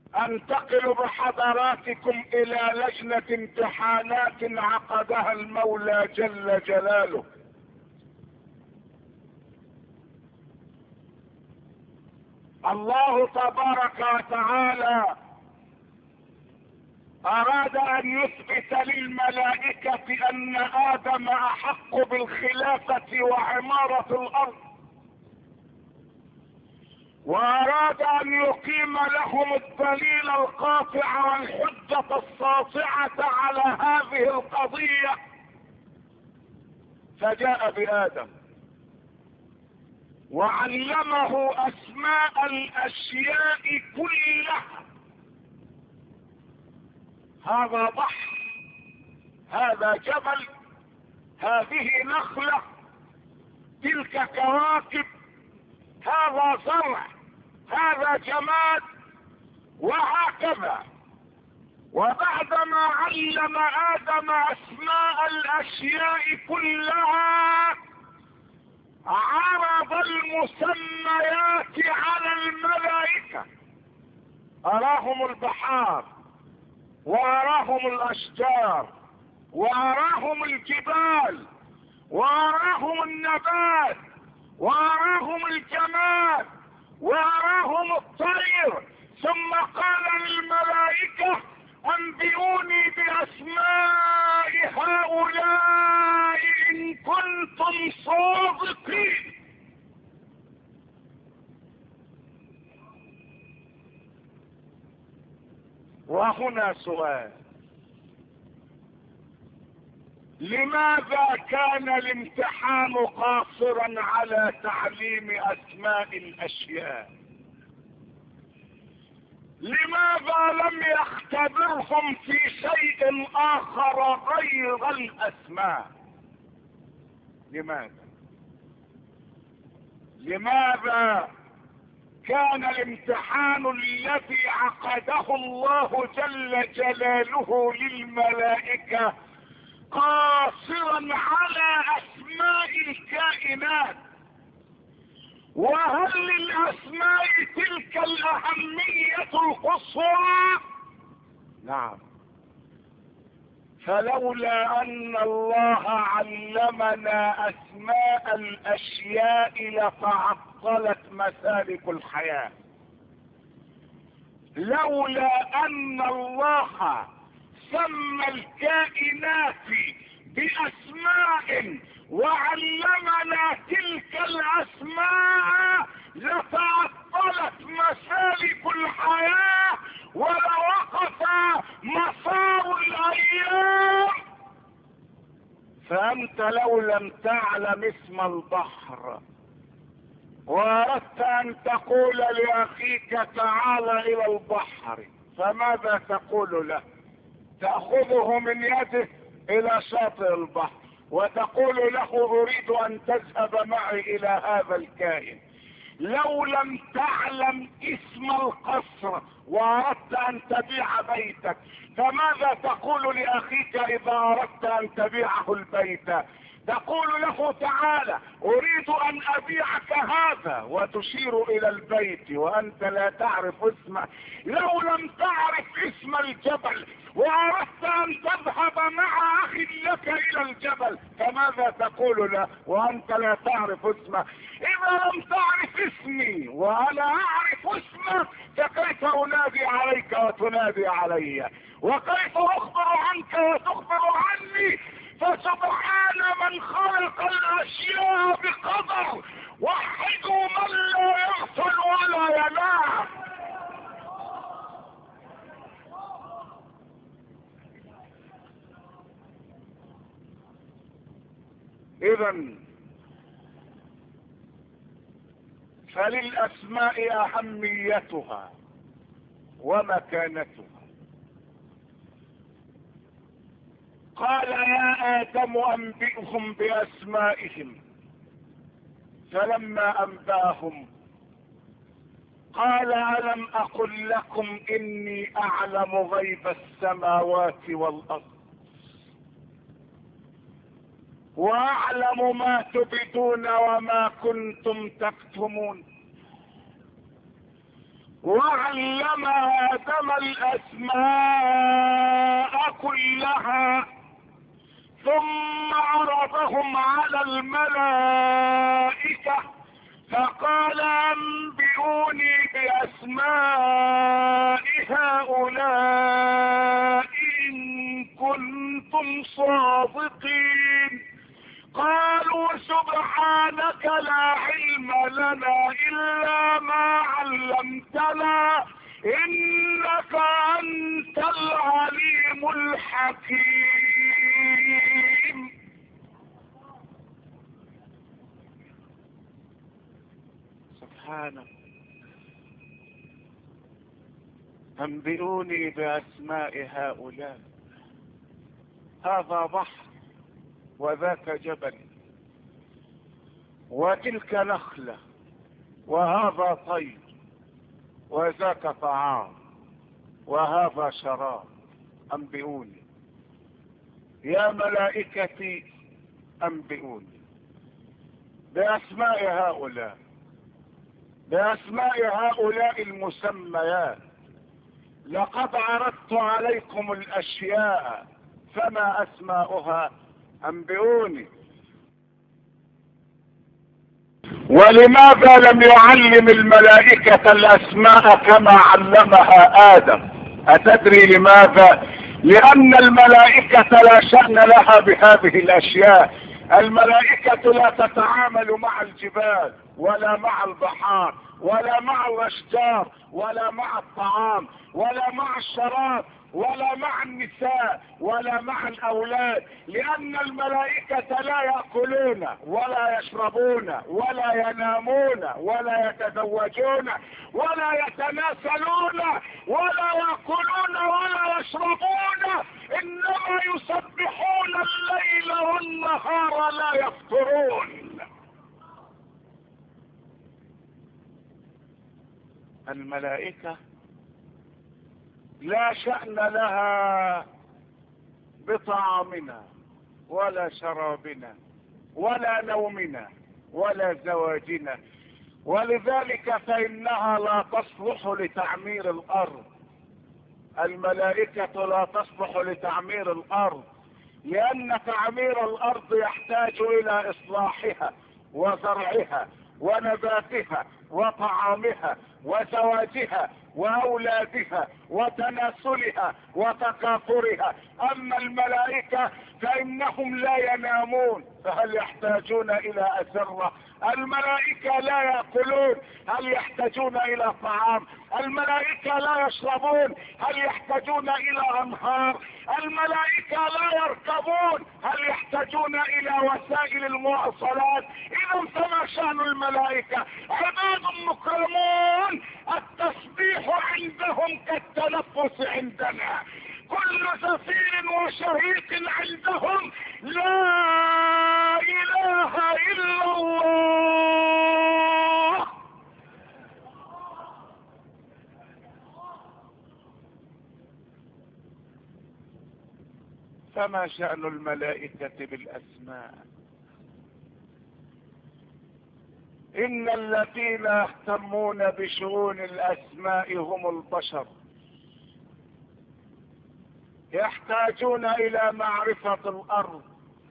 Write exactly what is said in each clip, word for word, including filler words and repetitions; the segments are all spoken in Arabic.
انتقل بحضراتكم الى لجنة امتحانات عقدها المولى جل جلاله. الله تبارك وتعالى اراد ان يثبت للملائكة ان ادم احق بالخلافة وعمارة الارض، واراد ان يقيم لهم الدليل القاطع والحجة الساطعة على هذه القضية، فجاء بآدم وعلمه اسماء الاشياء كلها. هذا بحر، هذا جبل، هذه نخلة، تلك كواكب، هذا زرع، هذا جماد، وهكذا. وبعدما علم آدم اسماء الاشياء كلها عرض المسميات على الملائكة، اراهم البحار، واراهم الاشجار، واراهم الجبال، واراهم النبات، واراهم الجماد، واراهم الطير، ثم قال للملائكة انبئوني باسماء هؤلاء ان كنتم صادقين. وهنا سؤال: لماذا كان الامتحان قاصرا على تعليم اسماء الاشياء؟ لماذا لم يختبرهم في شيء اخر غير الاسماء؟ لماذا لماذا كان الامتحان الذي عقده الله جل جلاله للملائكة قاصرا على اسماء الكائنات؟ وهل للاسماء تلك الاهمية القصوى؟ نعم. فلولا ان الله علمنا اسماء الاشياء لتعطلت مسالك الحياة. لولا ان الله سمى الكائنات باسماء وعلمنا تلك الاسماء لتعطلت مسالك الحياة ولوقف مسار الايام. فانت لو لم تعلم اسم البحر واردت ان تقول لاخيك تعال الى البحر، فماذا تقول له؟ تأخذه من يده الى شاطئ البحر وتقول له اريد ان تذهب معي الى هذا الكائن. لو لم تعلم اسم القصر واردت ان تبيع بيتك، فماذا تقول لاخيك اذا اردت ان تبيعه البيت؟ تقول له تعالى اريد ان ابيعك هذا وتشير الى البيت وانت لا تعرف اسمه. لو لم تعرف اسم الجبل واردت ان تذهب مع اخ لك الى الجبل، فماذا تقول له وانت لا تعرف اسمه؟ اذا لم تعرف اسمي وانا اعرف اسمك فكيف انادي عليك وتنادي علي؟ وكيف اخبر عنك وتخبر عني؟ فسبحان من خلق الاشياء بقدر، وحدوا من لا يغفل ولا ينام. اذا فللاسماء اهميتها ومكانتها. قال يا آدم أنبئهم بأسمائهم، فلما أنبأهم قال ألم أقل لكم إني أعلم غيب السماوات والأرض وأعلم ما تبدون وما كنتم تكتمون. وعلم آدم الأسماء كلها ثم عرضهم على الملائكة فقال أنبئوني بأسماء هؤلاء إن كنتم صادقين. قالوا سبحانك لا علم لنا إلا ما علمتنا إنك أنت العليم الحكيم. سبحانك. أنبئوني بأسماء هؤلاء. هذا بحر وذاك جبل وتلك نخلة وهذا طير وذاك طعام وهذا شراب. أنبئوني يا ملائكتي، أنبئوني بأسماء هؤلاء، بأسماء هؤلاء المسميات. لقد عرضت عليكم الأشياء فما أسماؤها؟ أنبئوني. ولماذا لم يعلم الملائكة الأسماء كما علمها آدم؟ أتدري لماذا؟ لأن الملائكة لا شأن لها بهذه الأشياء. الملائكة لا تتعامل مع الجبال ولا مع البحار ولا مع الأشجار ولا مع الطعام ولا مع الشراب ولا مع النساء ولا مع الأولاد، لأن الملائكة لا يأكلون ولا يشربون ولا ينامون ولا يتزوجون ولا يتناسلون ولا يأكلون ولا يشربون، إنما يسبحون الليل والنهار لا يفطرون. الملائكة لا شأن لها بطعامنا ولا شرابنا ولا نومنا ولا زواجنا، ولذلك فإنها لا تصلح لتعمير الأرض. الملائكة لا تصلح لتعمير الأرض، لأن تعمير الأرض يحتاج إلى إصلاحها وزرعها ونباتها وطعامها وزواجها وأولادها وتناسلها وتكاثرها. أما الملائكة فإنهم لا ينامون، فهل يحتاجون إلى أسرة؟ الملائكة لا يأكلون، هل يحتاجون إلى طعام؟ الملائكة لا يشربون، هل يحتاجون إلى أنهار؟ الملائكة لا يركبون، هل يحتاجون إلى وسائل المواصلات؟ إذا فما شأن الملائكة؟ عباد مكرمون، التسبيح عندهم كالتنفس عندنا، كل زفير وشهيق عندهم لا إله إلا الله. فما شأن الملائكة بالأسماء؟ إن الذين يهتمون بشؤون الأسماء هم البشر، يحتاجون إلى معرفة الأرض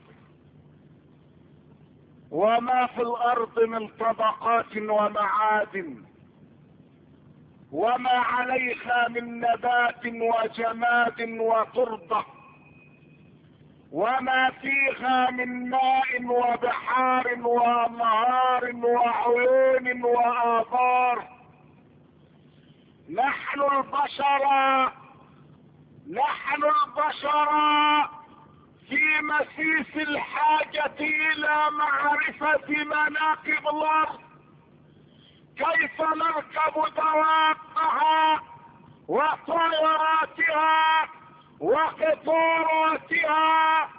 وما في الأرض من طبقات ومعادن، وما عليها من نبات وجماد وتربة، وما فيها من ماء وبحار وأنهار وعيون وآبار. نحن البشر نحن البشر في مسيس الحاجة إلى معرفة مناكب الأرض، كيف نركب دوابها وطائراتها وقطاراتها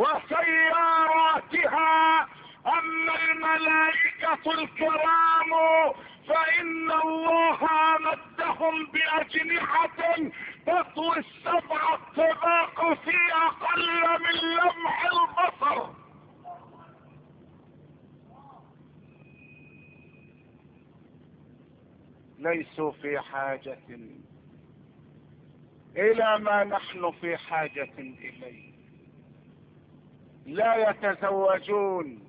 وسياراتها. أما الملائكة الكرام فإن الله أمدهم بأجنحة تطوي السبع الطباق في أقل من لمح البصر. ليسوا في حاجة الى ما نحن في حاجة اليه. لا يتزوجون،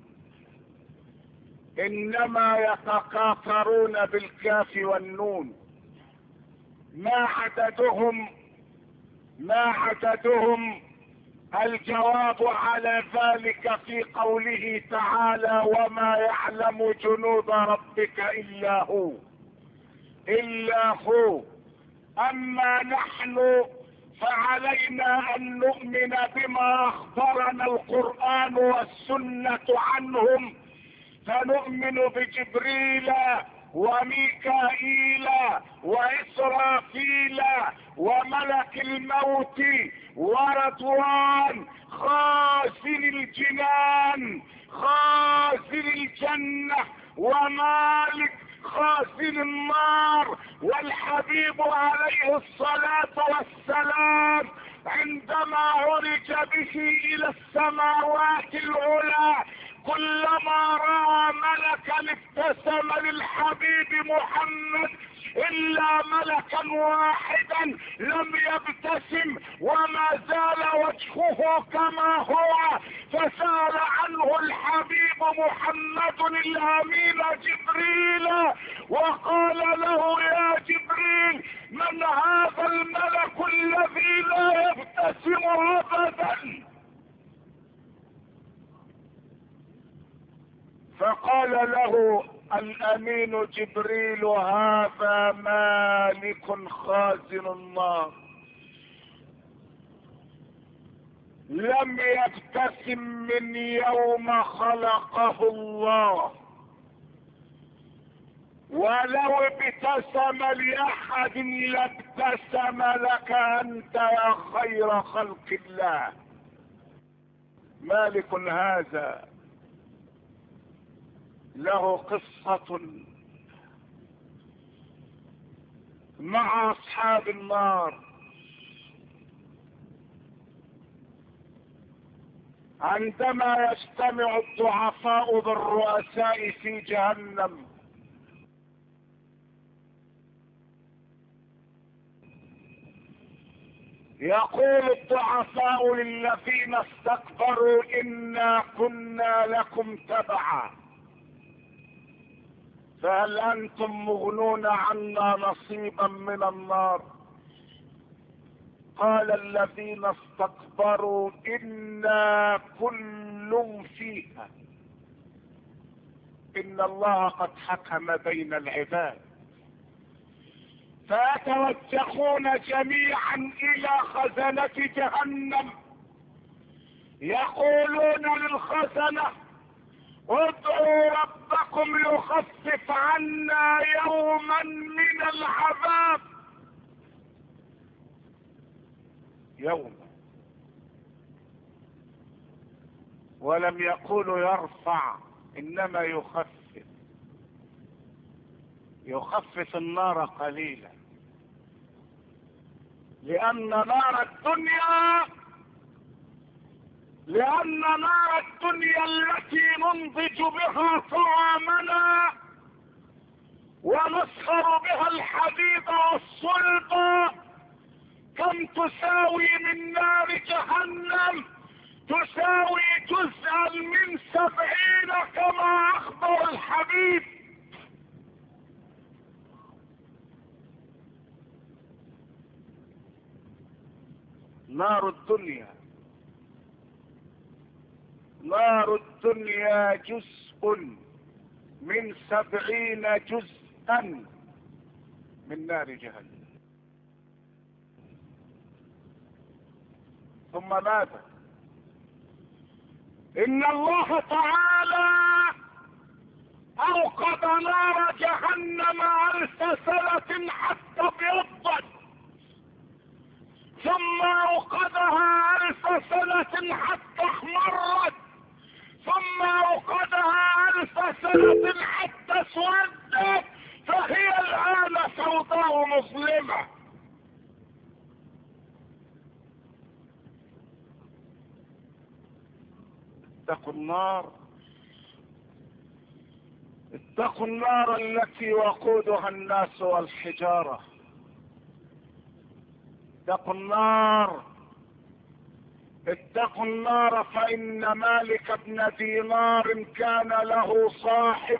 انما يتقاطرون بالكاف والنون. ما عددهم ما عددهم الجواب على ذلك في قوله تعالى: وما يعلم جنود ربك الا هو الا هو. اما نحن فعلينا ان نؤمن بما اخبرنا القرآن والسنة عنهم، فنؤمن بجبريل وميكائيل وإسرافيل وملك الموت ورضوان خازن الجنان خازن الجنة، ومالك خازن النار. والحبيب عليه الصلاة والسلام عندما عرج به إلى السماوات العلى كلما رأى ملكا ابتسم للحبيب محمد، إلا ملكا واحدا لم يبتسم وما زال وجهه كما هو. فسأل عنه الحبيب محمد الأمين جبريل وقال له: يا جبريل، من هذا الملك الذي لا يبتسم أبدا؟ فقال له الامين جبريل: هذا مالك خازن النار، لم يبتسم من يوم خلقه الله، ولو ابتسم لاحد لابتسم لك انت يا خير خلق الله. مالك هذا له قصة مع اصحاب النار. عندما يجتمع الضعفاء بالرؤساء في جهنم يقول الضعفاء للذين استكبروا: إنا كنا لكم تبعا فهل أنتم مغنون عنا نصيبا من النار؟ قال الذين استكبروا: إنا كل فيها إن الله قد حكم بين العباد. فيتوجهون جميعا إلى خزنة جهنم يقولون للخزنة: ادعوا ربكم يخفف عنا يوما من العذاب. يوم، ولم يقولوا يرفع، انما يخفف يخفف النار قليلا، لان نار الدنيا لان نار الدنيا التي ننضج بها طعامنا ونسخر بها الحديد والصلب كم تساوي من نار جهنم؟ تساوي جزءا من سبعين كما اخبر الحبيب. نار الدنيا نار الدنيا جزء من سبعين جزءا من نار جهنم. ثم ماذا؟ ان الله تعالى اوقد نار جهنم الف سنة حتى ابيضت، ثم اوقدها الف سنة حتى احمرت، ثم اوقدها الف سنة حتى اسودت، فهي الان سوداء مظلمة. اتقوا النار اتقوا النار التي وقودها الناس والحجارة. اتقوا النار، اتقوا النار، فإن مالك بن دينار كان له صاحب،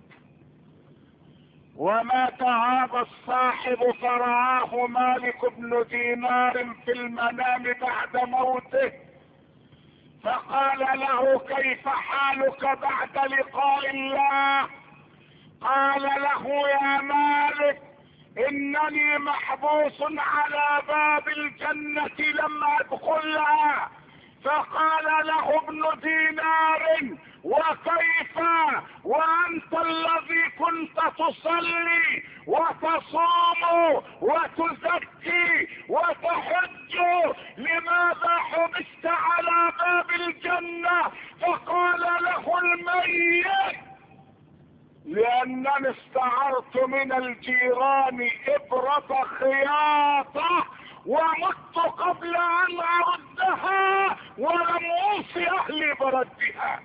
ومات هذا الصاحب فرعاه مالك بن دينار في المنام بعد موته، فقال له: كيف حالك بعد لقاء الله؟ قال له: يا مالك، انني محبوس على باب الجنة لم ادخلها. فقال له ابن دينار: وكيف وانت الذي كنت تصلي وتصوم وتزكي وتحج، لماذا حبست على باب الجنة؟ فقال له الميت: لانني استعرت من الجيران ابرة خياطة ومت قبل ان اردها ولم اوصي اهلي بردها.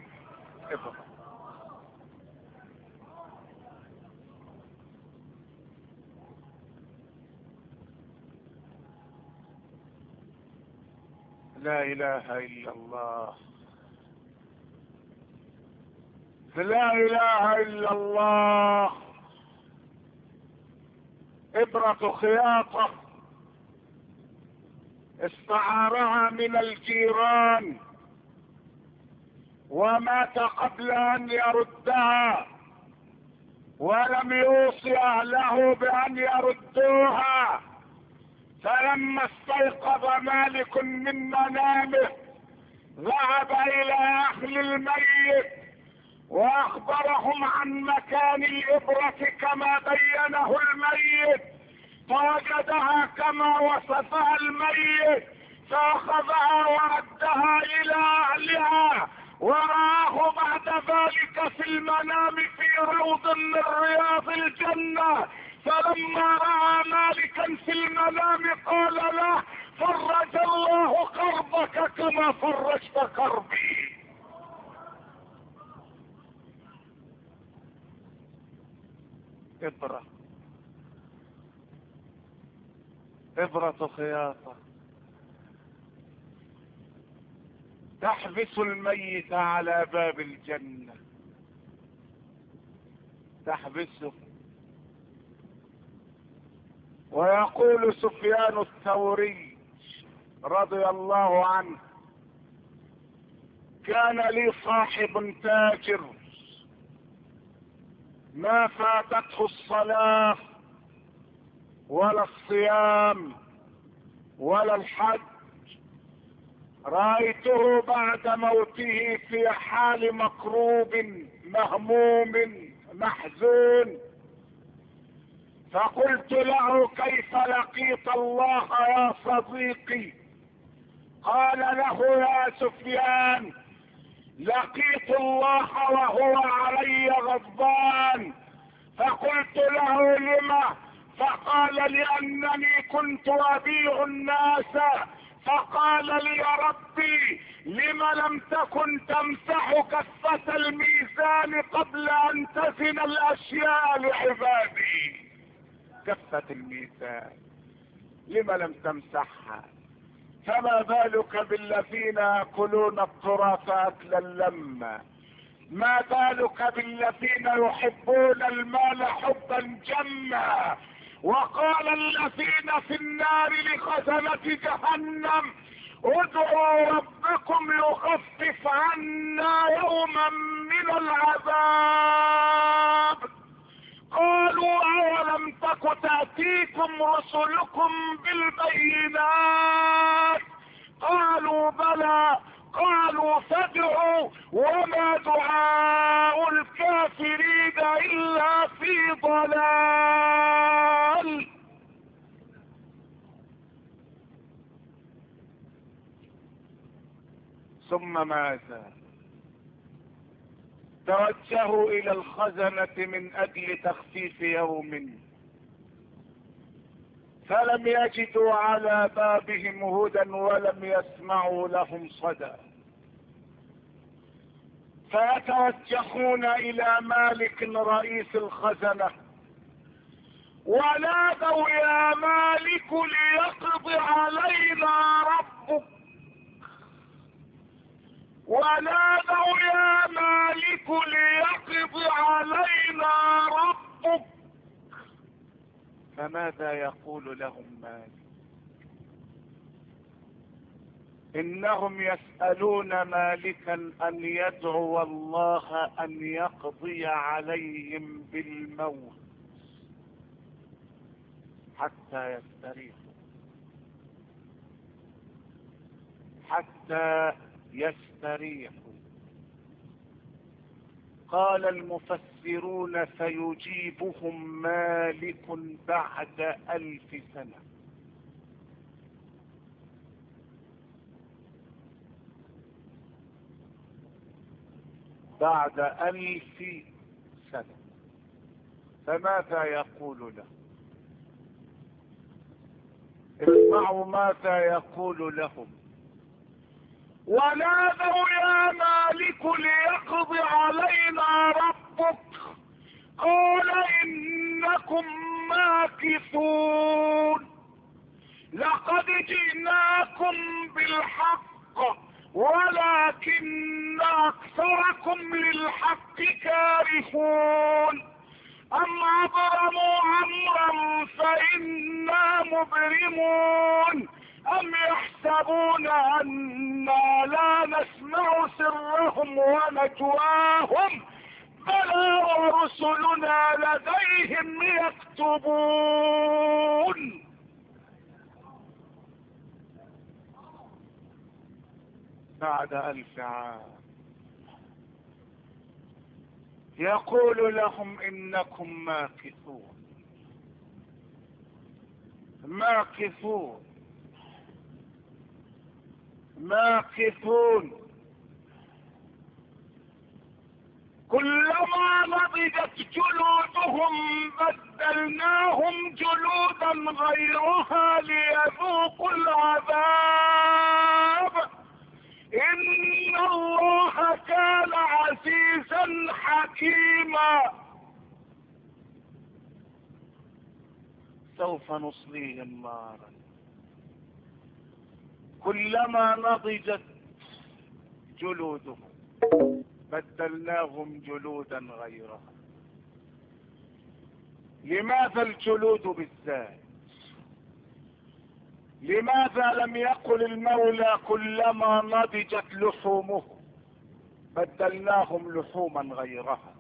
لا اله الا الله، لا اله الا الله. ابرة خياطة استعارها من الجيران ومات قبل ان يردها ولم يوصي اهله بان يردوها. فلما استيقظ مالك من منامه ذهب الى اهل الميت واخبرهم عن مكان الابرة كما بينه الميت، فوجدها كما وصفها الميت، فاخذها وردها الى اهلها، ورآه بعد ذلك في المنام في روض من رياض الجنة. فلما رأى مالكا في المنام قال له: فرج الله كربك كما فرجت كربي. إبرة، إبرة خياطة تحبس الميت على باب الجنة، تحبسه. ويقول سفيان الثوري رضي الله عنه: كان لي صاحب تاجر ما فاتته الصلاة ولا الصيام ولا الحج، رأيته بعد موته في حال مكروب مهموم محزون، فقلت له: كيف لقيت الله يا صديقي؟ قال له: يا سفيان، لقيت الله وهو علي غضبان. فقلت له: لما؟ فقال: لانني كنت ابيع الناس، فقال لي: يا ربي، لم لم تكن تمسح كفة الميزان قبل ان تزن الاشياء لعبادي؟ كفة الميزان لم لم تمسحها؟ فما بالك بالذين ياكلون التراث اكلا لما؟ ما بالك بالذين يحبون المال حبا جما؟ وقال الذين في النار لخزنة جهنم: ادعوا ربكم يخفف عنا يوما من العذاب. قالوا: اولم تك تأتيكم رسلكم بالبينات؟ قالوا: بلى. قالوا: فادعوا. وما دعاء الكافرين الا في ضلال. ثم ماذا؟ توجهوا الى الخزنة من اجل تخفيف يوم، فلم يجدوا على بابهم هدى ولم يسمعوا لهم صدى. فيتوجهون الى مالك رئيس الخزنة، ونادوا يا مالك ليقضي علينا ربك، ونادوا يا مالك ليقضي علينا ربك. فماذا يقول لهم مالك؟ انهم يسألون مالكا ان يدعو الله ان يقضي عليهم بالموت حتى يستريحوا، حتى يستريحوا. قال المفسرون فيجيبهم مالك بعد ألف سنة. بعد ألف سنة. فماذا يقول له؟ اسمعوا ماذا يقول لهم. ونادوا يا مالك ليقضي علينا ربك، قال إنكم ماكثون، لقد جئناكم بالحق ولكن أكثركم للحق كارهون، أم أبرموا أمرا فإنا مبرمون، أم يحسبون أنا لا نسمع سرهم ونجواهم، بلى ورسلنا لديهم يكتبون. بعد ألف عام يقول لهم إنكم ماكثون، ماكثون ماكثون. كلما نضجت جلودهم بدلناهم جلودا غيرها ليذوقوا العذاب، إن الله كان عزيزا حكيما. سوف نصليهم نارا كلما نضجت جلودهم بدلناهم جلودا غيرها. لماذا الجلود بالذات؟ لماذا لم يقل المولى كلما نضجت لحومه بدلناهم لحوما غيرها؟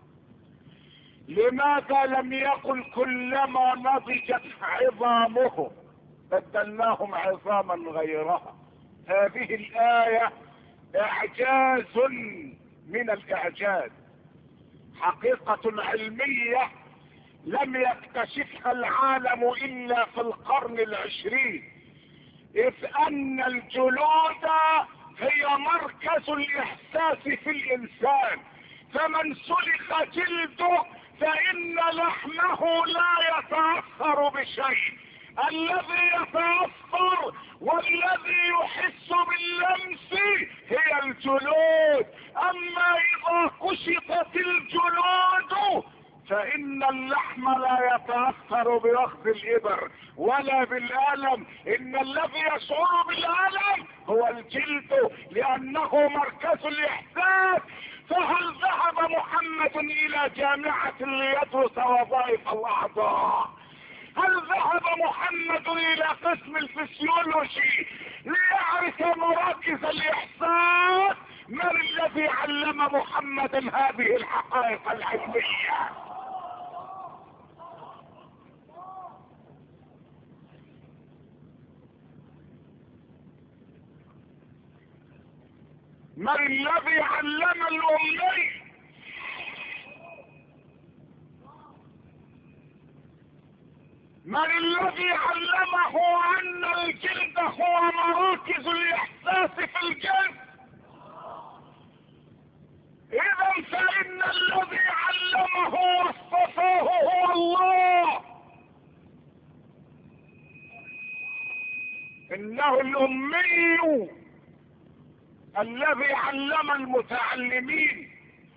لماذا لم يقل كلما نضجت عظامه بدلناهم عظاما غيرها؟ هذه الآية إعجاز من الإعجاز، حقيقة علمية لم يكتشفها العالم إلا في القرن العشرين، إذ أن الجلود هي مركز الإحساس في الإنسان، فمن سلخ جلده فإن لحمه لا يتأثر بشيء، الذي يتأثر والذي يحس باللمس هي الجلود. أما إذا كشطت الجلود فإن اللحم لا يتأثر بأخذ الإبر ولا بالألم، إن الذي يشعر بالألم هو الجلد لأنه مركز الإحساس. فهل ذهب محمد إلى جامعة ليدرس وظائف الأعضاء؟ هل ذهب محمد إلى قسم الفسيولوجي ليعرف مراكز الإحساس؟ من الذي علم محمد هذه الحقائق العلمية؟ من الذي علم الأمي؟ من الذي علمه أن الجلد هو مراكز الإحساس في الجسم؟ إذا فإن الذي علمه واصطفاه هو الله. إنه الأمي الذي علم المتعلمين،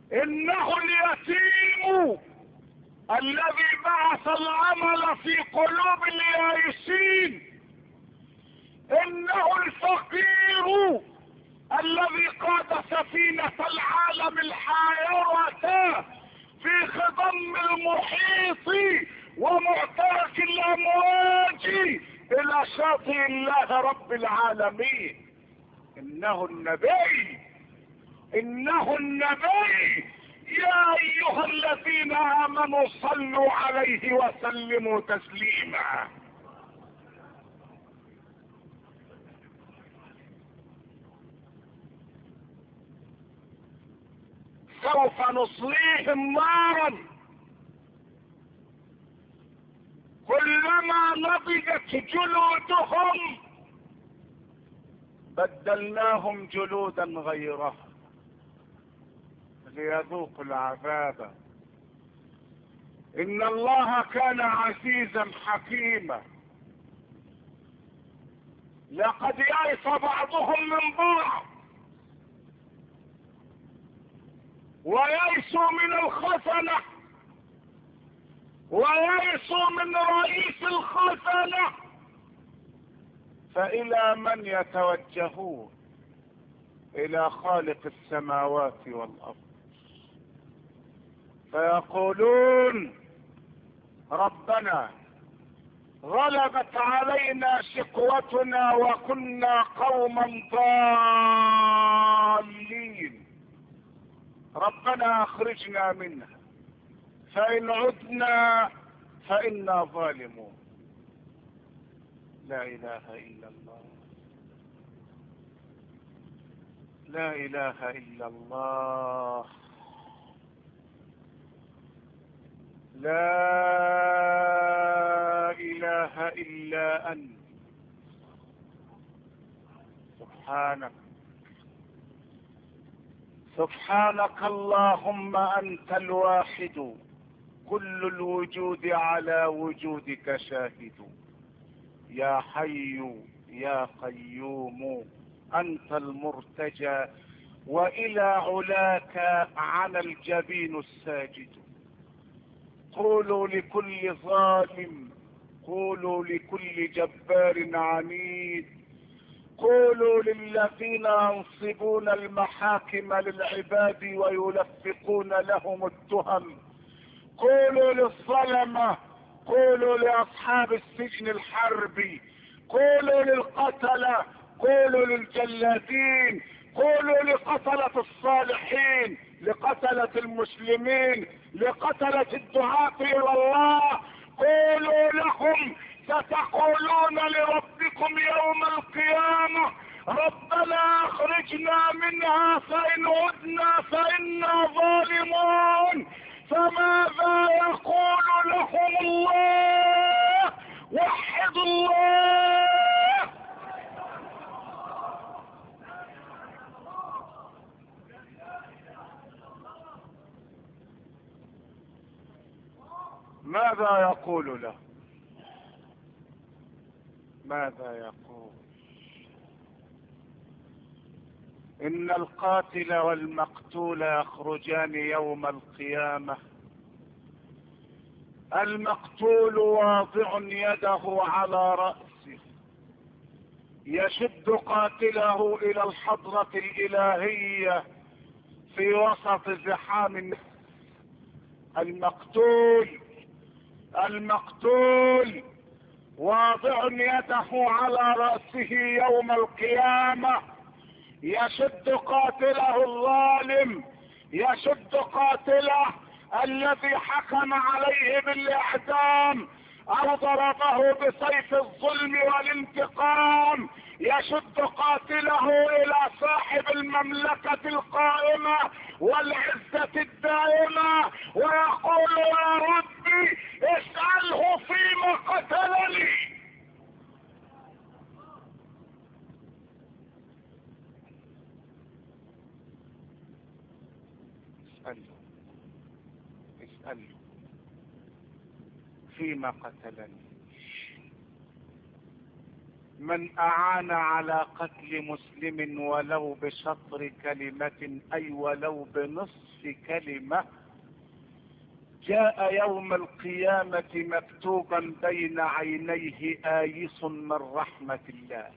انه اليتيم الذي بعث الامل في قلوب اليائسين، انه الفقير الذي قاد سفينة العالم الحائرة في خضم المحيط ومعترك الامواج الى شاطئ الله رب العالمين. انه النبي، انه النبي. يا ايها الذين امنوا صلوا عليه وسلموا تسليما. سوف نصليهم نارا كلما نضجت جلودهم بدلناهم جلودا غيرها ليذوقوا العذاب. ان الله كان عزيزا حكيما. لقد يئس بعضهم من بعض ويئسوا من الخزنة ويئسوا من رئيس الخزنة، فإلى من يتوجهون؟ إلى خالق السماوات والأرض، فيقولون ربنا غلبت علينا شقوتنا وكنا قوما ضالين، ربنا اخرجنا منها فإن عدنا فإنا ظالمون. لا إله إلا الله، لا إله إلا الله، لا إله إلا أنت سبحانك، سبحانك اللهم أنت الواحد كل الوجود على وجودك شاهد. يا حي يا قيوم أنت المرتجى وإلى علاك على الجبين الساجد. قولوا لكل ظالم، قولوا لكل جبار عنيد، قولوا للذين ينصبون المحاكم للعباد ويلفقون لهم التهم، قولوا للظلمة، قولوا لأصحاب السجن الحربي، قولوا للقتلة، قولوا للجلادين، قولوا لقتلة الصالحين، لقتلة المسلمين، لقتلة الدعاة إلى الله، قولوا لهم ستقولون لربكم يوم القيامة ربنا اخرجنا منها فإن عدنا فإنا ظالمون. فماذا يقول لهم الله؟ وحدوا الله. ماذا يقول له؟ ماذا يقول؟ إن القاتل والمقتول يخرجان يوم القيامة، المقتول واضع يده على رأسه يشد قاتله إلى الحضرة الإلهية في وسط زحام الناس. المقتول المقتول واضع يده على رأسه يوم القيامة يشد قاتله الظالم، يشد قاتله الذي حكم عليه بالإعدام أو ضربه بسيف الظلم والانتقام، يشد قاتله إلى صاحب المملكة القائمة والعزة الدائمة ويقول يا ربي اسأله فيما قتلني. اسأله اسأله فيما قتلني. من اعان على قتل مسلم ولو بشطر كلمة اي ولو بنصف كلمة جاء يوم القيامة مكتوبا بين عينيه آيس من رحمة الله.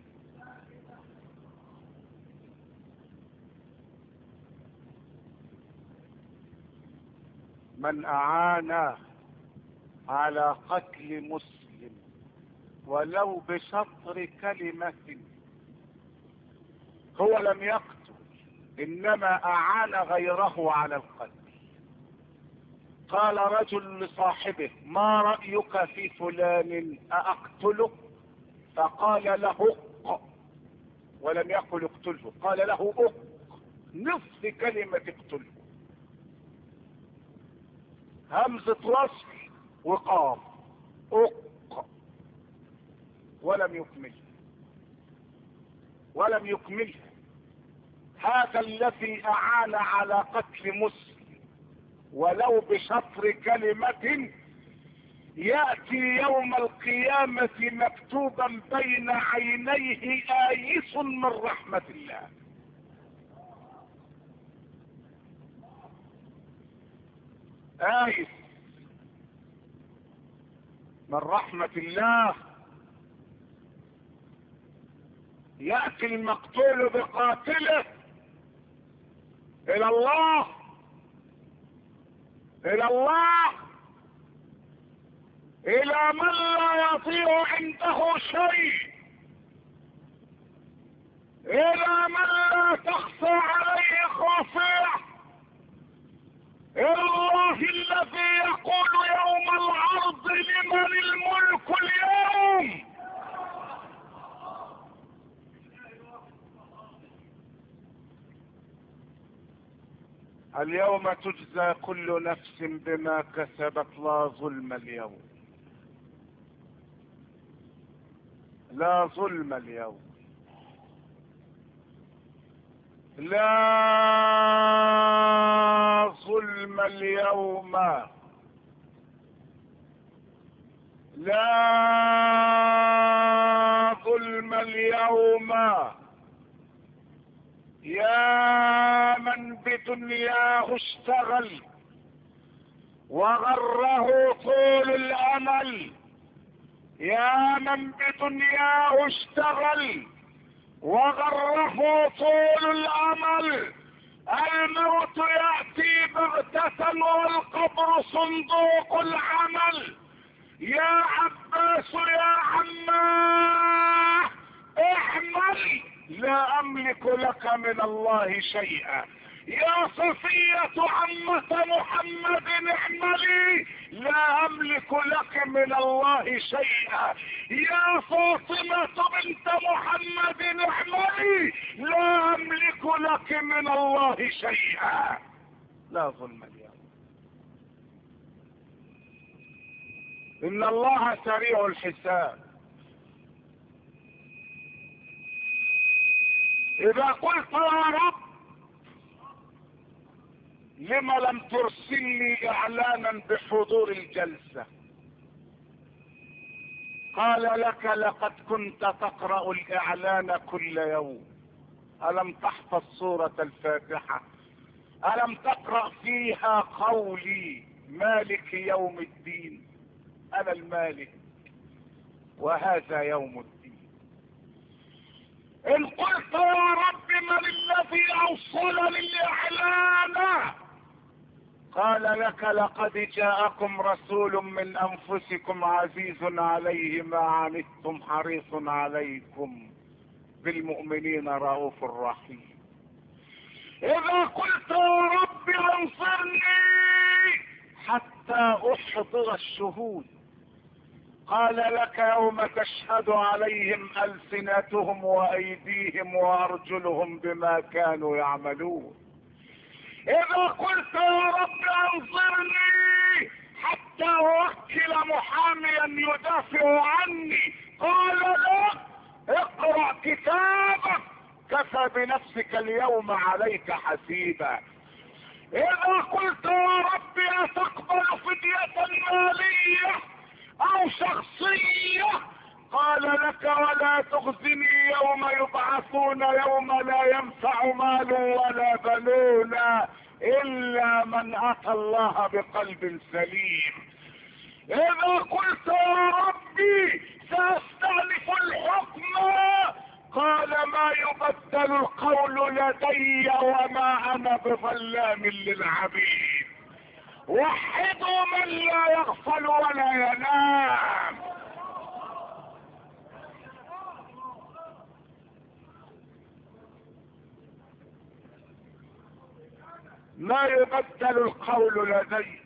من اعان على قتل مسلم ولو بشطر كلمة، هو لم يقتل انما اعان غيره على القتل. قال رجل لصاحبه: ما رأيك في فلان أأقتله؟ فقال له اق، ولم يقل اقتله، قال له اق، نصف كلمة اقتله، همزة وصل وقاف، اق، ولم يكمل ولم يكملها. هذا الذي اعان على قتل مسلم ولو بشطر كلمة يأتي يوم القيامة مكتوبا بين عينيه آيس من رحمة الله. آيس من رحمة الله. يأتي المقتول بقاتله إلى الله إلى الله إلى من لا يطيع عنده شيء، إلى من لا تخفى عليه خافية، إلى الله الذي يقول يوم العرض: لمن الملك اليوم؟ اليوم تجزى كل نفس بما كسبت لا ظلم اليوم، لا ظلم اليوم، لا ظلم اليوم، لا ظلم اليوم. يا من بدنياه اشتغل وغره طول الامل، يا من بدنياه اشتغل وغره طول الامل، الموت يأتي بغتة والقبر صندوق العمل. يا عباس يا عماه احمل، لا املك لك من الله شيئا. يا صفية عمة محمد احملي، لا املك لك من الله شيئا. يا فاطمة بنت محمد احملي، لا املك لك من الله شيئا. لا ظلم اليوم. ان الله سريع الحساب. اذا قلت يا رب لما لم ترسل لي اعلانا بحضور الجلسة، قال لك: لقد كنت تقرأ الاعلان كل يوم. الم تحفظ سورة الفاتحة؟ الم تقرأ فيها قولي مالك يوم الدين؟ انا المالك وهذا يوم الدين. ان قلت يا رب من الذي اوصلني الاعلان؟ قال لك: لقد جاءكم رسول من انفسكم عزيز عليه ما عنتم حريص عليكم بالمؤمنين رؤوف رحيم. اذا قلت يا رب انصرني حتى احضر الشهود، قال لك: يوم تشهد عليهم ألسنتهم وأيديهم وأرجلهم بما كانوا يعملون. إذا قلت يا رب انظرني حتى أوكل محاميا يدافع عني، قال له: اقرأ كتابك كفى بنفسك اليوم عليك حسيبا. إذا قلت يا رب أتقبل فدية مالية او شخصية، قال لك ولا تخزني يوم يبعثون يوم لا ينفع مال ولا بنون الا من اتى الله بقلب سليم. اذا قلت يا ربي ساستأنف الحكم قال ما يبدل القول لدي وما انا بظلام للعبيد. وحدوا من لا يغفل ولا ينام. ما يبدل القول لدي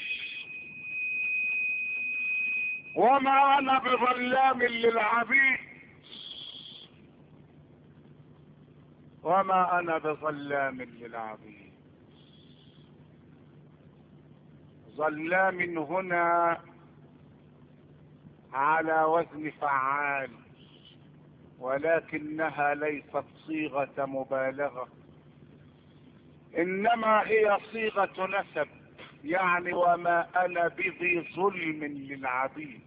وما انا بظلام للعبيد. وما انا بظلام للعبيد. ظلام هنا على وزن فعال، ولكنها ليست صيغة مبالغة، انما هي صيغة نسب، يعني وما انا بذي ظلم للعبيد.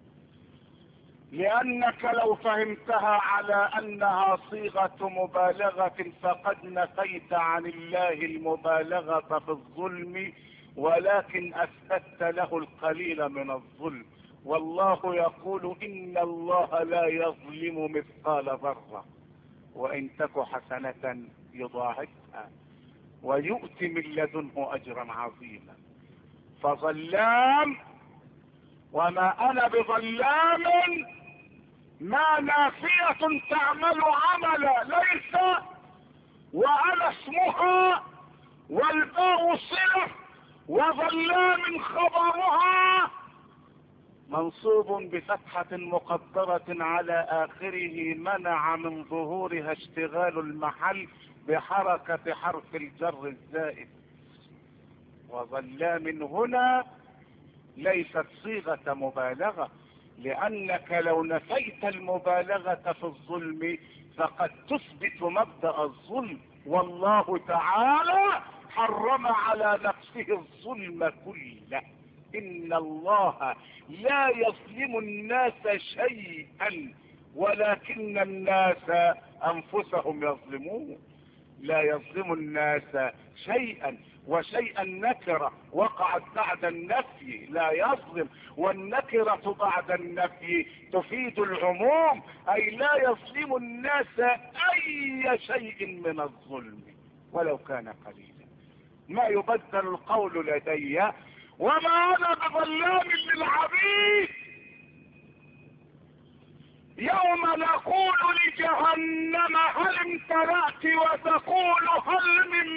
لانك لو فهمتها على انها صيغة مبالغة فقد نفيت عن الله المبالغة في الظلم، ولكن اثبتت له القليل من الظلم. والله يقول ان الله لا يظلم مثقال ذرة وان تك حسنة يضاعفها ويؤتي من لدنه اجرا عظيما. فظلام وما انا بظلام ما نافية تعمل عملا ليس وانا اسمها والباء صلة وظلام خبرها منصوب بفتحة مقدرة على اخره منع من ظهورها اشتغال المحل بحركة حرف الجر الزائد. وظلام هنا ليست صيغة مبالغة، لانك لو نفيت المبالغة في الظلم فقد تثبت مبدأ الظلم، والله تعالى حرم على نفسه الظلم كله. ان الله لا يظلم الناس شيئا ولكن الناس انفسهم يظلمون. لا يظلم الناس شيئا، وشيئا نكرة وقعت بعد النفي، لا يظلم، والنكرة بعد النفي تفيد العموم، اي لا يظلم الناس اي شيء من الظلم ولو كان قليلا. ما يبدل القول لدي وما انا بظلام للعبيد. يوم نقول لجهنم هل امتلأت وتقول هل من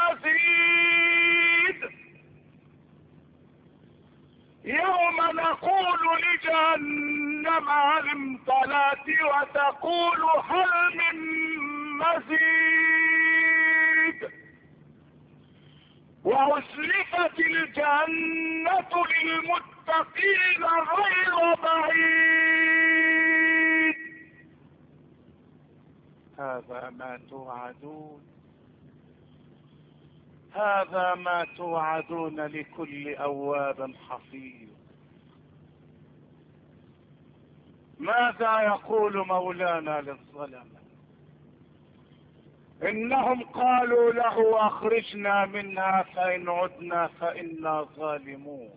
مزيد. يوم نقول لجهنم هل امتلأت وتقول هل من مزيد. وأزلفت الجنة للمتقين غير بعيد. هذا ما توعدون، هذا ما توعدون لكل أواب حفيظ. ماذا يقول مولانا للظلمة؟ انهم قالوا له اخرجنا منها فان عدنا فانا ظالمون.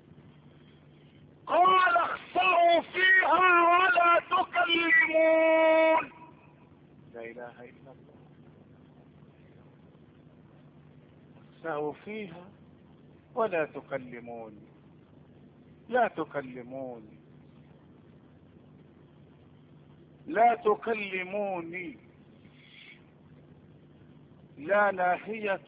قال اخسروا فيها ولا تكلمون. لا اله الا الله. اخسروا فيها ولا تكلمون. لا تكلموني، لا تكلموني. لا ناهية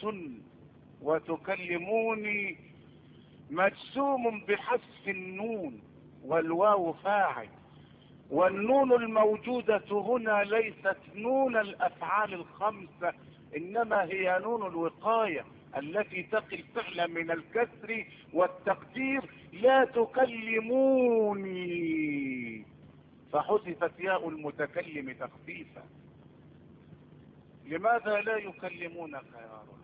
وتكلموني مجزوم بحذف النون والواو فاعل، والنون الموجودة هنا ليست نون الافعال الخمسة، انما هي نون الوقاية التي تقي الفعل من الكسر والتقدير لا تكلموني، فحذفت ياء المتكلم تخفيفا. لماذا لا يكلمونك يا رب؟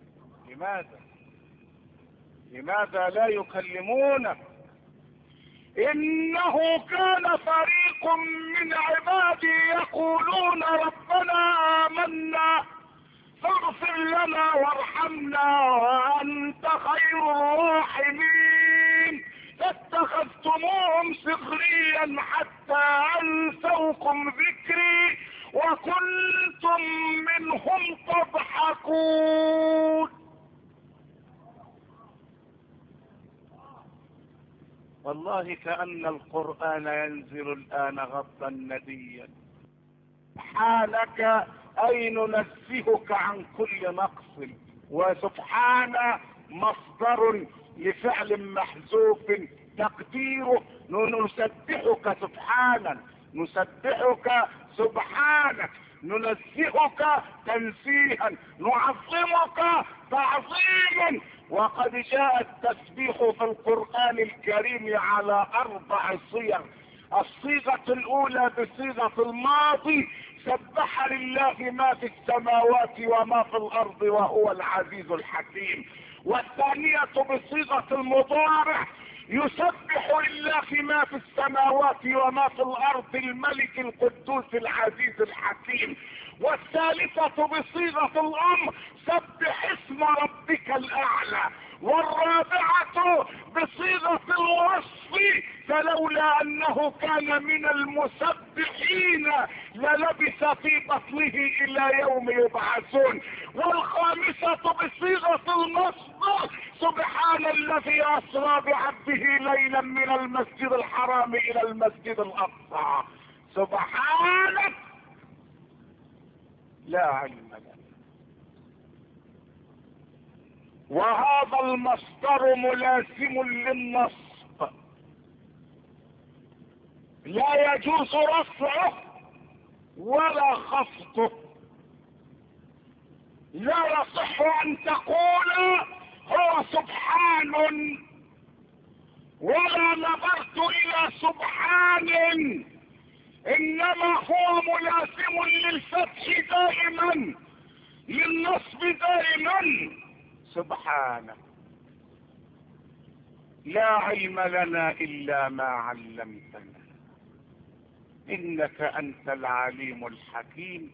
لماذا لماذا لا يكلمونك؟ انه كان فريق من عبادي يقولون ربنا آمنا فاغفر لنا وارحمنا وانت خير الراحمين فاتخذتموهم سخريا حتى انسوكم ذكري وكنتم منهم تضحكون. والله كأن القرآن ينزل الآن غضا نديا. سبحانك أي ننزهك عن كل نقص، وسبحان مصدر لفعل محذوف تقديره نسبحك سبحانا، نسبحك سبحانك، ننزهك تنزيها، نعظمك تعظيما. وقد جاء التسبيح في القرآن الكريم على اربع صيغ. الصيغة الاولى بصيغة الماضي، سبح لله ما في السماوات وما في الارض وهو العزيز الحكيم. والثانية بصيغة المضارع، يسبح لله ما في السماوات وما في الارض الملك القدوس العزيز الحكيم. والثالثة بصيغة الامر، سبح اسم ربك الاعلى. والرابعة بصيغة الوصف، فلولا انه كان من المسبحين للبث في بطنه الى يوم يبعثون. والخامسة بصيغة المصدر، سبحان الذي اسرى بعبده ليلا من المسجد الحرام الى المسجد الاقصى. سبحانك لا علم لنا. وهذا المصدر ملازم للنصب، لا يجوز رفعه ولا خفضه. لا يصح ان تقول هو سبحان ولا نظرت الى سبحان، انما هو ملازم للفتح دائما، للنصب دائما. سبحانه لا علم لنا الا ما علمتنا انك انت العليم الحكيم.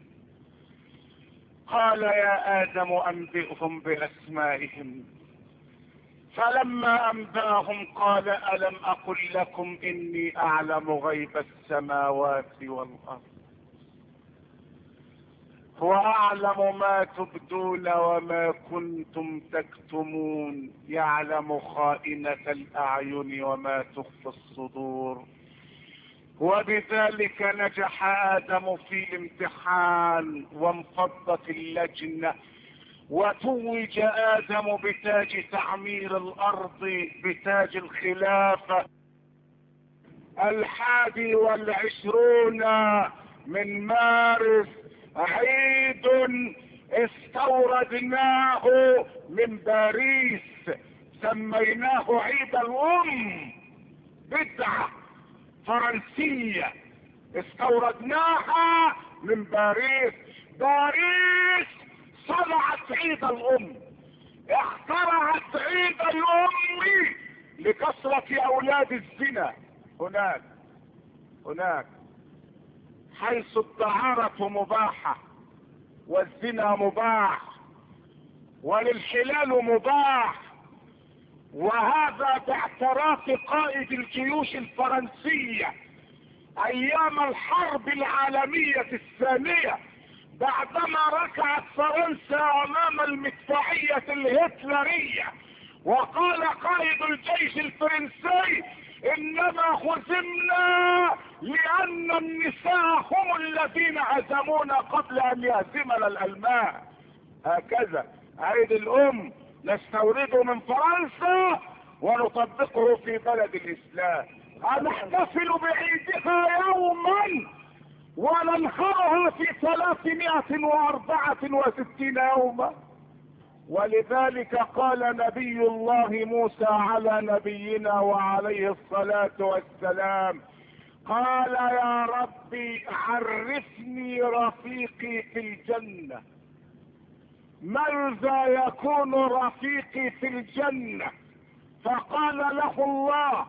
قال يا ادم انبئهم باسمائهم، فلما انباهم قال الم اقل لكم اني اعلم غيب السماوات والارض واعلم ما تبدون وما كنتم تكتمون، يعلم خائنة الاعين وما تخفي الصدور. وبذلك نجح ادم في الامتحان وانفضت اللجنة، وتوج ادم بتاج تعمير الارض، بتاج الخلافة. الحادي والعشرون من مارس، عيد استوردناه من باريس سميناه عيد الام، بدعة فرنسية استوردناها من باريس. باريس صنعت عيد الام، اخترعت عيد الام لكثرة اولاد الزنا هناك هناك حيث الطهارة مباحة والزنا مباح والانحلال مباح. وهذا باعتراف قائد الجيوش الفرنسية ايام الحرب العالمية الثانية، بعدما ركعت فرنسا امام المدفعية الهتلرية، وقال قائد الجيش الفرنسي انما هزمنا لان النساء هم الذين هزمونا قبل ان يهزمنا الالمان. هكذا عيد الام نستورده من فرنسا ونطبقه في بلد الاسلام. هنحتفل بعيدها يوما وننهرها في ثلاثمائة واربعة وستين يوما. ولذلك قال نبي الله موسى على نبينا وعليه الصلاة والسلام، قال يا ربي عرفني رفيقي في الجنة. من ذا يكون رفيقي في الجنة؟ فقال له الله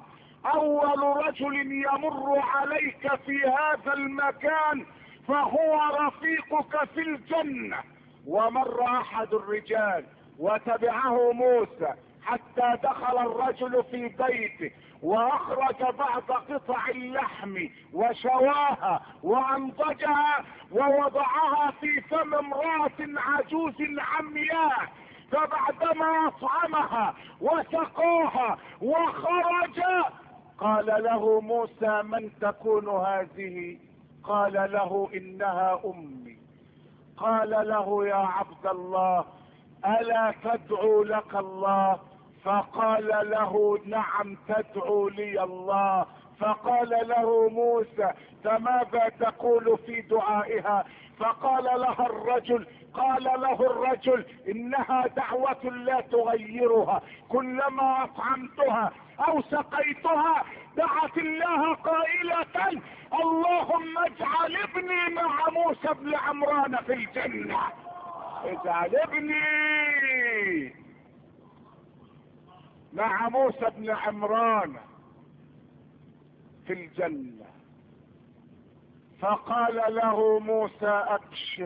اول رجل يمر عليك في هذا المكان فهو رفيقك في الجنة. ومر احد الرجال وتبعه موسى حتى دخل الرجل في بيته واخرج بعض قطع اللحم وشواها وانضجها ووضعها في فم امرأة عجوز عمياء، فبعدما اطعمها وسقاها وخرج قال له موسى: من تكون هذه؟ قال له: انها امي. قال له: يا عبد الله، الا تدعو لك الله؟ فقال له: نعم تدعو لي الله. فقال له موسى: فماذا تقول في دعائها؟ فقال لها الرجل قال له الرجل: انها دعوة لا تغيرها، كلما اطعمتها او سقيتها دعت الله قائلة: اللهم اجعل ابني مع موسى بن عمران في الجنة. اجعل ابني مع موسى بن عمران في الجنة. فقال له موسى: ابشر،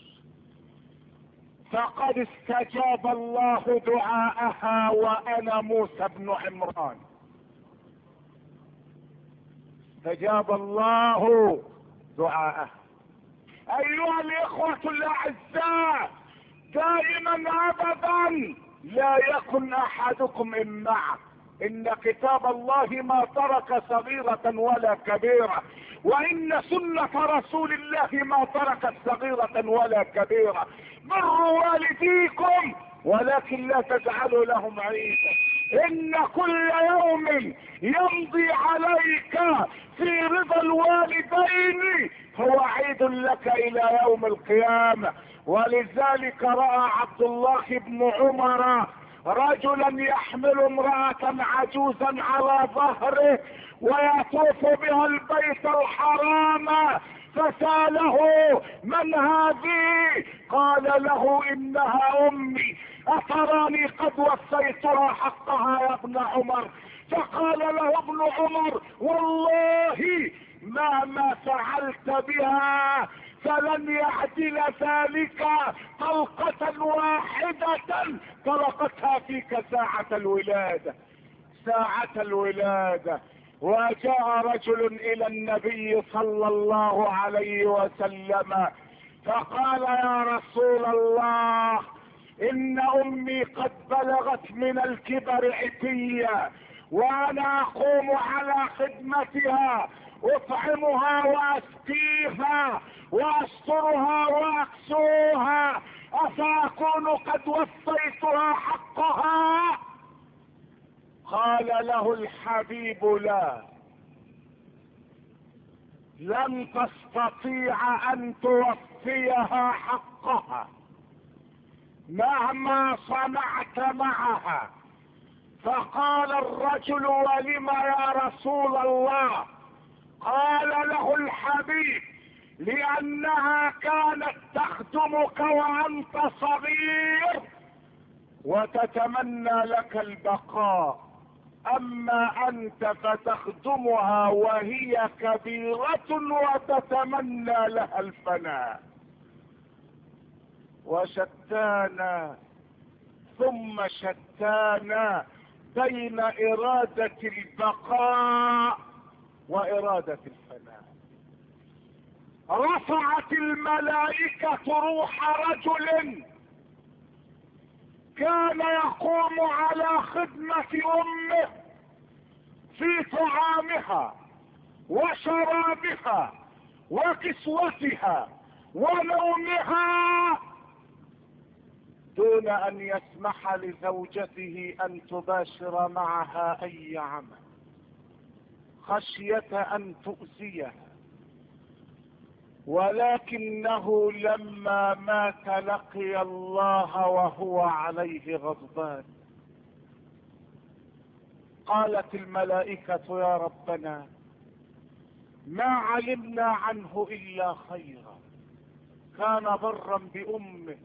فقد استجاب الله دعاءها وانا موسى بن عمران. استجاب الله دعاءها. ايها الاخوة الاعزاء، دائما ابدا لا يكن احدكم امعه. ان كتاب الله ما ترك صغيرة ولا كبيرة، وان سنة رسول الله ما تركت صغيرة ولا كبيرة. بروا والديكم ولكن لا تجعلوا لهم عيدا. ان كل يوم يمضي عليك في رضا الوالدين هو عيد لك الى يوم القيامة. ولذلك رأى عبد الله بن عمر رجلا يحمل امرأة عجوزا على ظهره ويطوف بها البيت الحرام، فسأله: من هذه؟ قال له: انها امي، اتراني قد وفيتها حقها يا ابن عمر؟ فقال له ابن عمر: والله مهما فعلت بها فلن يعدل ذلك طلقة واحدة طلقتها فيك ساعة الولادة. ساعة الولادة. وجاء رجل الى النبي صلى الله عليه وسلم فقال: يا رسول الله، ان امي قد بلغت من الكبر عتيا، وانا اقوم على خدمتها، اطعمها واسقيها واسترها واكسوها، افاكون قد وفيتها حقها؟ قال له الحبيب: لا، لن تستطيع ان توفيها حقها مهما صنعت معها. فقال الرجل: ولم يا رسول الله؟ قال له الحبيب: لانها كانت تخدمك وانت صغير وتتمنى لك البقاء، اما انت فتخدمها وهي كبيرة وتتمنى لها الفناء. وشتانا ثم شتانا بين ارادة البقاء وارادة الفناء. رفعت الملائكة روح رجل كان يقوم على خدمة امه في طعامها وشرابها وكسوتها ونومها، دون ان يسمح لزوجته ان تباشر معها اي عمل، خشية ان تؤذيها. ولكنه لما مات لقي الله وهو عليه غضبان. قالت الملائكة: يا ربنا، ما علمنا عنه الا خيرا، كان برا بامه،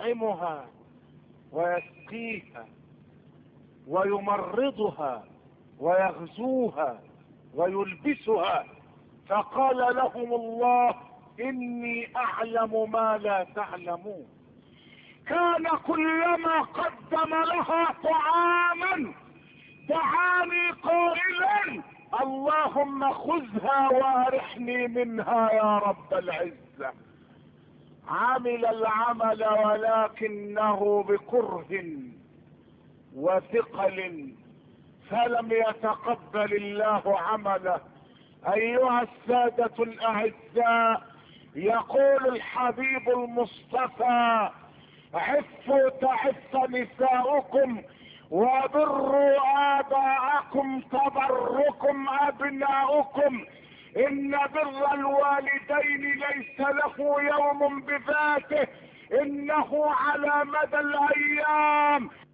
يطعمها ويسقيها ويمرضها ويغزوها ويلبسها، فقال لهم الله اني اعلم ما لا تعلمون. كان كلما قدم لها طعاما دعاني قائلا اللهم خذها وارحني منها يا رب العزة. عمل العمل ولكنه بكره وثقل، فلم يتقبل الله عمله. ايها السادة الاعزاء، يقول الحبيب المصطفى عفوا تعف نساؤكم وبروا آباءكم تبركم أبناؤكم. إن بر الوالدين ليس له يوم بذاته، إنه على مدى الأيام